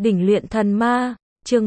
Đỉnh luyện thần ma, chương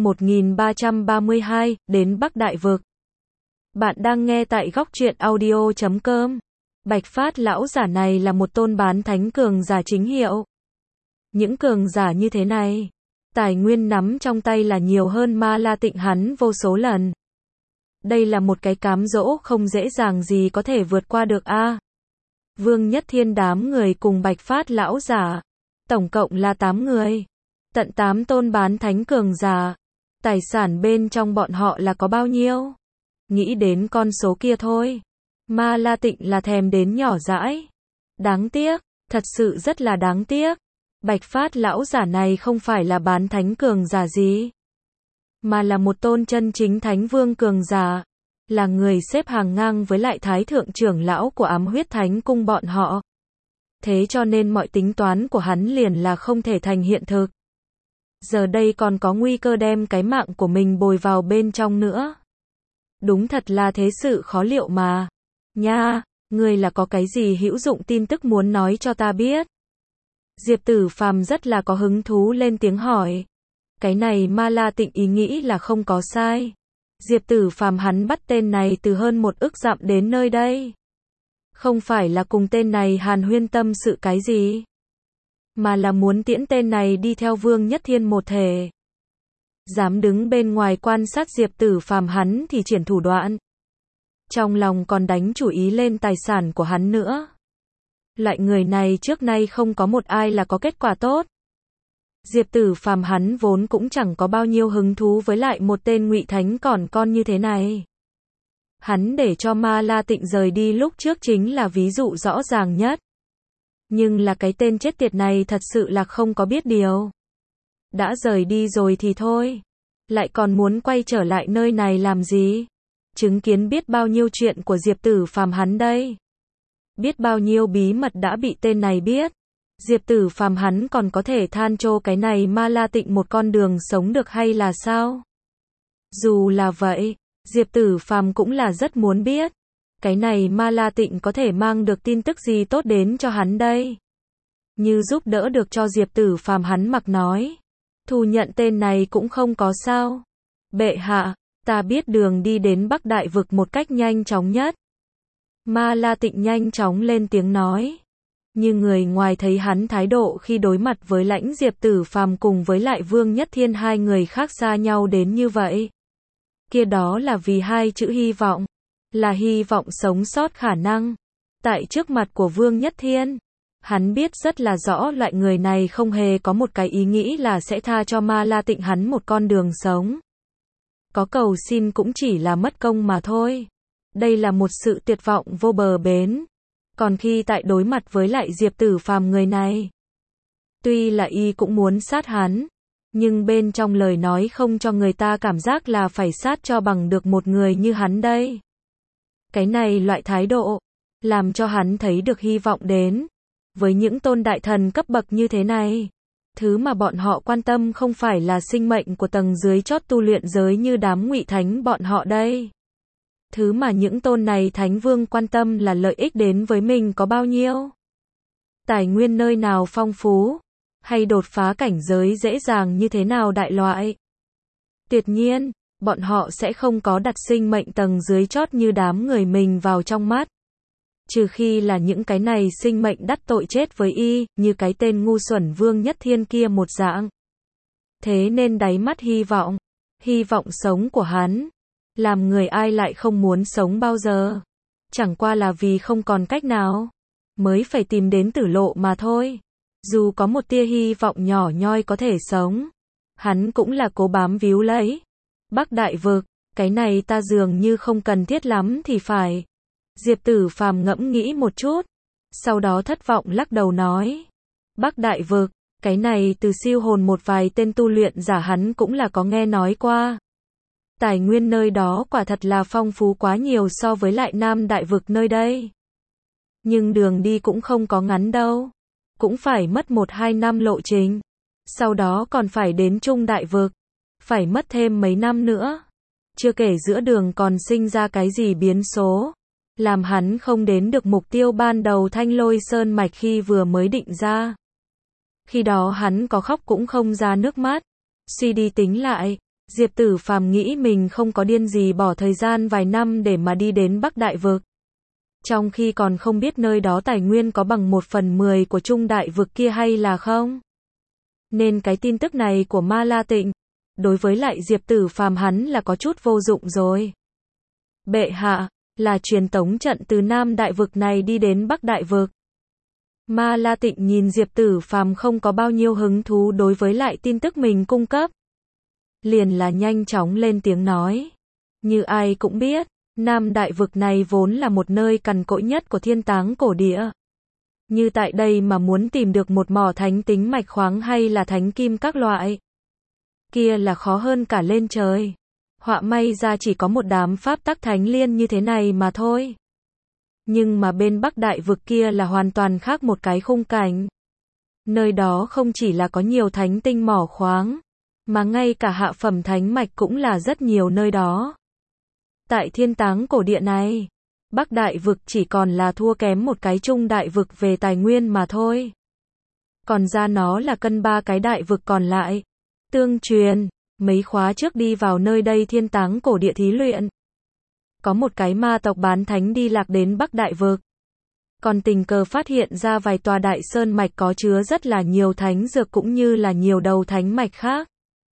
1332, đến Bắc Đại Vực. Bạn đang nghe tại góc truyện audio.com. Bạch Phát lão giả này là một tôn bán thánh cường giả chính hiệu. Những cường giả như thế này, tài nguyên nắm trong tay là nhiều hơn Ma La Tịnh hắn vô số lần. Đây là một cái cám dỗ không dễ dàng gì có thể vượt qua được a. Vương Nhất Thiên đám người cùng Bạch Phát lão giả, tổng cộng là 8 người. Tận 8 tôn bán thánh cường giả. Tài sản bên trong bọn họ là có bao nhiêu? Nghĩ đến con số kia thôi, Ma La Tịnh là thèm đến nhỏ dãi. Đáng tiếc, thật sự rất là đáng tiếc. Bạch Phát lão giả này không phải là bán thánh cường giả gì, mà là một tôn chân chính thánh vương cường giả, là người xếp hàng ngang với lại thái thượng trưởng lão của Ám Huyết Thánh cung bọn họ. Thế cho nên mọi tính toán của hắn liền là không thể thành hiện thực. Giờ đây còn có nguy cơ đem cái mạng của mình bồi vào bên trong nữa. Đúng thật là thế sự khó liệu mà. Nha, ngươi là có cái gì hữu dụng tin tức muốn nói cho ta biết? Diệp Tử Phàm rất là có hứng thú lên tiếng hỏi. Cái này Ma La Tịnh ý nghĩ là không có sai. Diệp Tử Phàm hắn bắt tên này từ hơn 1 ức dặm đến nơi đây. Không phải là cùng tên này hàn huyên tâm sự cái gì, mà là muốn tiễn tên này đi theo Vương Nhất Thiên một thể. Dám đứng bên ngoài quan sát Diệp Tử Phàm hắn thì triển thủ đoạn. Trong lòng còn đánh chủ ý lên tài sản của hắn nữa. Loại người này trước nay không có một ai là có kết quả tốt. Diệp Tử Phàm hắn vốn cũng chẳng có bao nhiêu hứng thú với lại một tên ngụy thánh còn con như thế này. Hắn để cho Ma La Tịnh rời đi lúc trước chính là ví dụ rõ ràng nhất. Nhưng là cái tên chết tiệt này thật sự là không có biết điều. Đã rời đi rồi thì thôi, lại còn muốn quay trở lại nơi này làm gì? Chứng kiến biết bao nhiêu chuyện của Diệp Tử Phàm hắn đây. Biết bao nhiêu bí mật đã bị tên này biết. Diệp Tử Phàm hắn còn có thể than trô cái này Ma La Tịnh một con đường sống được hay là sao? Dù là vậy, Diệp Tử Phàm cũng là rất muốn biết. Cái này Ma La Tịnh có thể mang được tin tức gì tốt đến cho hắn đây? Như giúp đỡ được cho Diệp Tử Phàm hắn mặc nói. Thu nhận tên này cũng không có sao. Bệ hạ, ta biết đường đi đến Bắc Đại Vực một cách nhanh chóng nhất. Ma La Tịnh nhanh chóng lên tiếng nói. Như người ngoài thấy hắn thái độ khi đối mặt với lãnh Diệp Tử Phàm cùng với lại Vương Nhất Thiên hai người khác xa nhau đến như vậy. Kia đó là vì hai chữ hy vọng. Là hy vọng sống sót khả năng. Tại trước mặt của Vương Nhất Thiên, hắn biết rất là rõ loại người này không hề có một cái ý nghĩ là sẽ tha cho Ma La Tịnh hắn một con đường sống. Có cầu xin cũng chỉ là mất công mà thôi. Đây là một sự tuyệt vọng vô bờ bến. Còn khi tại đối mặt với lại Diệp Tử Phàm người này, tuy là y cũng muốn sát hắn, nhưng bên trong lời nói không cho người ta cảm giác là phải sát cho bằng được một người như hắn đây. Cái này loại thái độ, làm cho hắn thấy được hy vọng đến. Với những tôn đại thần cấp bậc như thế này, thứ mà bọn họ quan tâm không phải là sinh mệnh của tầng dưới chót tu luyện giới như đám ngụy thánh bọn họ đây. Thứ mà những tôn này thánh vương quan tâm là lợi ích đến với mình có bao nhiêu. Tài nguyên nơi nào phong phú, hay đột phá cảnh giới dễ dàng như thế nào đại loại. Tuyệt nhiên, bọn họ sẽ không có đặt sinh mệnh tầng dưới chót như đám người mình vào trong mắt. Trừ khi là những cái này sinh mệnh đắc tội chết với y, như cái tên ngu xuẩn Vương Nhất Thiên kia một dạng. Thế nên đáy mắt hy vọng sống của hắn, làm người ai lại không muốn sống bao giờ. Chẳng qua là vì không còn cách nào, mới phải tìm đến tử lộ mà thôi. Dù có một tia hy vọng nhỏ nhoi có thể sống, hắn cũng là cố bám víu lấy. Bắc Đại Vực, cái này ta dường như không cần thiết lắm thì phải. Diệp Tử Phàm ngẫm nghĩ một chút, sau đó thất vọng lắc đầu nói. Bắc Đại Vực, cái này từ siêu hồn một vài tên tu luyện giả hắn cũng là có nghe nói qua. Tài nguyên nơi đó quả thật là phong phú quá nhiều so với lại Nam Đại Vực nơi đây. Nhưng đường đi cũng không có ngắn đâu. Cũng phải mất 1-2 năm lộ trình. Sau đó còn phải đến Trung Đại Vực. Phải mất thêm mấy năm nữa. Chưa kể giữa đường còn sinh ra cái gì biến số. Làm hắn không đến được mục tiêu ban đầu Thanh Lôi Sơn Mạch khi vừa mới định ra. Khi đó hắn có khóc cũng không ra nước mắt. Suy đi tính lại, Diệp Tử Phàm nghĩ mình không có điên gì bỏ thời gian vài năm để mà đi đến Bắc Đại Vực. Trong khi còn không biết nơi đó tài nguyên có bằng 1/10 của Trung Đại Vực kia hay là không. Nên cái tin tức này của Ma La Tịnh, đối với lại Diệp Tử Phàm hắn là có chút vô dụng rồi. Bệ hạ, là truyền tống trận từ Nam Đại Vực này đi đến Bắc Đại Vực. Ma La Tịnh nhìn Diệp Tử Phàm không có bao nhiêu hứng thú đối với lại tin tức mình cung cấp. Liền là nhanh chóng lên tiếng nói. Như ai cũng biết, Nam Đại Vực này vốn là một nơi cằn cỗi nhất của thiên táng cổ địa. Như tại đây mà muốn tìm được một mỏ thánh tính mạch khoáng hay là thánh kim các loại, kia là khó hơn cả lên trời. Họa may ra chỉ có một đám pháp tắc thánh liên như thế này mà thôi. Nhưng mà bên Bắc Đại Vực kia là hoàn toàn khác một cái khung cảnh. Nơi đó không chỉ là có nhiều thánh tinh mỏ khoáng, mà ngay cả hạ phẩm thánh mạch cũng là rất nhiều nơi đó. Tại thiên táng cổ địa này, Bắc Đại Vực chỉ còn là thua kém một cái Trung Đại Vực về tài nguyên mà thôi. Còn ra nó là cân ba cái đại vực còn lại. Tương truyền, mấy khóa trước đi vào nơi đây thiên táng cổ địa thí luyện. Có một cái ma tộc bán thánh đi lạc đến Bắc Đại Vực. Còn tình cờ phát hiện ra vài tòa đại sơn mạch có chứa rất là nhiều thánh dược cũng như là nhiều đầu thánh mạch khác.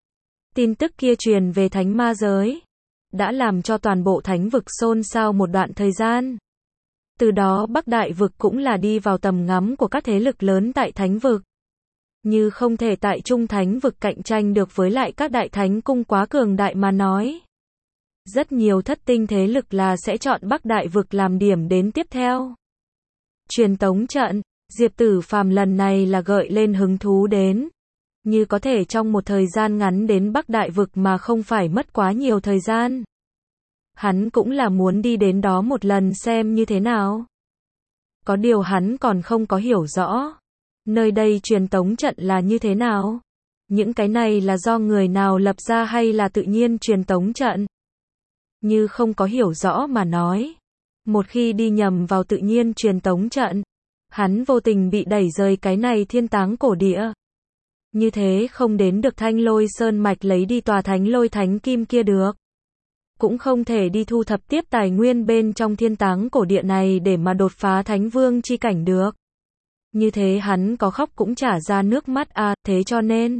Tin tức kia truyền về thánh ma giới, đã làm cho toàn bộ thánh vực xôn xao một đoạn thời gian. Từ đó Bắc Đại Vực cũng là đi vào tầm ngắm của các thế lực lớn tại thánh vực. Như không thể tại Trung Thánh Vực cạnh tranh được với lại các đại thánh cung quá cường đại mà nói. Rất nhiều thất tinh thế lực là sẽ chọn Bắc Đại Vực làm điểm đến tiếp theo. Truyền tống trận, Diệp Tử Phàm lần này là gợi lên hứng thú đến. Như có thể trong một thời gian ngắn đến Bắc Đại Vực mà không phải mất quá nhiều thời gian. Hắn cũng là muốn đi đến đó một lần xem như thế nào. Có điều hắn còn không có hiểu rõ. Nơi đây truyền tống trận là như thế nào? Những cái này là do người nào lập ra hay là tự nhiên truyền tống trận? Như không có hiểu rõ mà nói. Một khi đi nhầm vào tự nhiên truyền tống trận, hắn vô tình bị đẩy rời cái này thiên táng cổ địa. Như thế không đến được Thanh Lôi Sơn Mạch lấy đi tòa thánh lôi thánh kim kia được. Cũng không thể đi thu thập tiếp tài nguyên bên trong thiên táng cổ địa này để mà đột phá thánh vương chi cảnh được. Như thế hắn có khóc cũng chả ra nước mắt à, thế cho nên,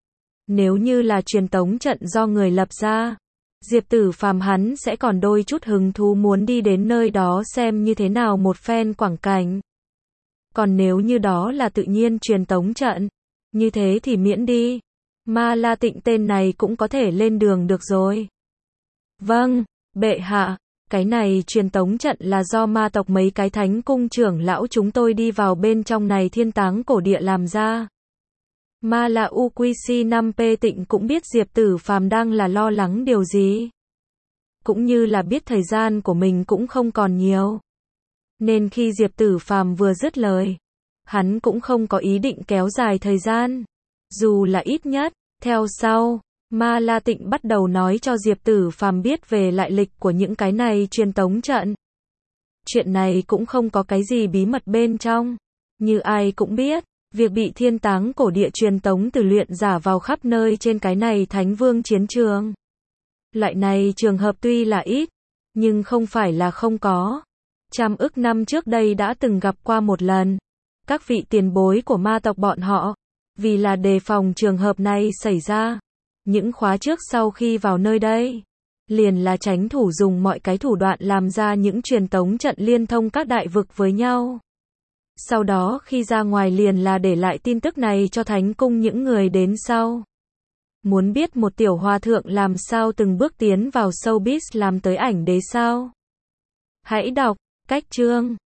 nếu như là truyền tống trận do người lập ra, Diệp Tử Phàm hắn sẽ còn đôi chút hứng thú muốn đi đến nơi đó xem như thế nào một phen quảng cảnh. Còn nếu như đó là tự nhiên truyền tống trận, như thế thì miễn đi. Ma La Tịnh tên này cũng có thể lên đường được rồi. Vâng, bệ hạ, cái này truyền tống trận là do ma tộc mấy cái thánh cung trưởng lão chúng tôi đi vào bên trong này thiên táng cổ địa làm ra. Ma La UQC 5P Tịnh cũng biết Diệp Tử Phàm đang là lo lắng điều gì. Cũng như là biết thời gian của mình cũng không còn nhiều. Nên khi Diệp Tử Phàm vừa dứt lời, hắn cũng không có ý định kéo dài thời gian. Dù là ít nhất, theo sau, Ma La Tịnh bắt đầu nói cho Diệp Tử Phàm biết về lại lịch của những cái này truyền tống trận. Chuyện này cũng không có cái gì bí mật bên trong. Như ai cũng biết, việc bị thiên táng cổ địa truyền tống từ luyện giả vào khắp nơi trên cái này thánh vương chiến trường. Loại này trường hợp tuy là ít, nhưng không phải là không có. Trăm ức năm trước đây đã từng gặp qua một lần. Các vị tiền bối của ma tộc bọn họ, vì là đề phòng trường hợp này xảy ra, những khóa trước sau khi vào nơi đây, liền là tránh thủ dùng mọi cái thủ đoạn làm ra những truyền tống trận liên thông các đại vực với nhau. Sau đó khi ra ngoài liền là để lại tin tức này cho thánh cung những người đến sau. Muốn biết một tiểu hòa thượng làm sao từng bước tiến vào showbiz làm tới ảnh đế sao? Hãy đọc cách chương